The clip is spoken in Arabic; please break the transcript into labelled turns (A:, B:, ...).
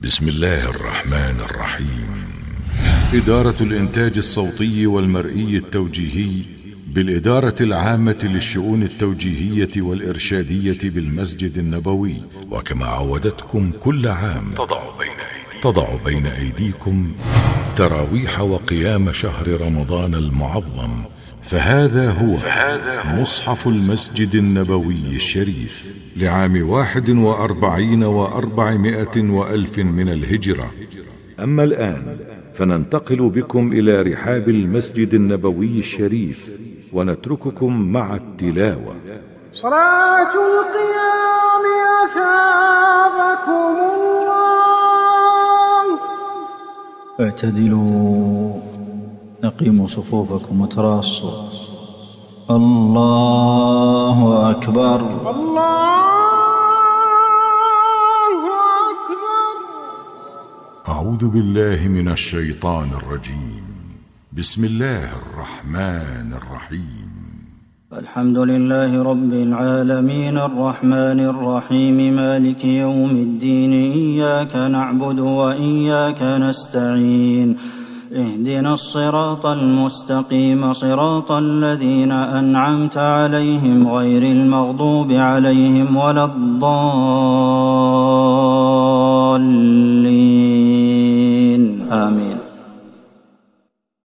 A: بسم الله الرحمن الرحيم. إدارة الإنتاج الصوتي والمرئي التوجيهي بالإدارة العامة للشؤون التوجيهية والإرشادية بالمسجد النبوي، وكما عودتكم كل عام تضع بين أيديكم تراويح وقيام شهر رمضان المعظم، فهذا هو مصحف المسجد النبوي الشريف لعام 41 و400 وألف من الهجرة. أما الآن فننتقل بكم إلى رحاب المسجد النبوي الشريف ونترككم مع التلاوة.
B: صلاة القيام أثابكم الله.
C: اعتدلوا، أقيموا صفوفكم وتراصوا. الله أكبر.
B: الله أكبر.
A: أعوذ بالله من الشيطان الرجيم. بسم الله الرحمن الرحيم.
C: الحمد لله رب العالمين الرحمن الرحيم مالك يوم الدين، إياك نعبد وإياك نستعين، اهدنا الصراط المستقيم صراط الذين أنعمت عليهم غير المغضوب عليهم ولا الضالين، آمين.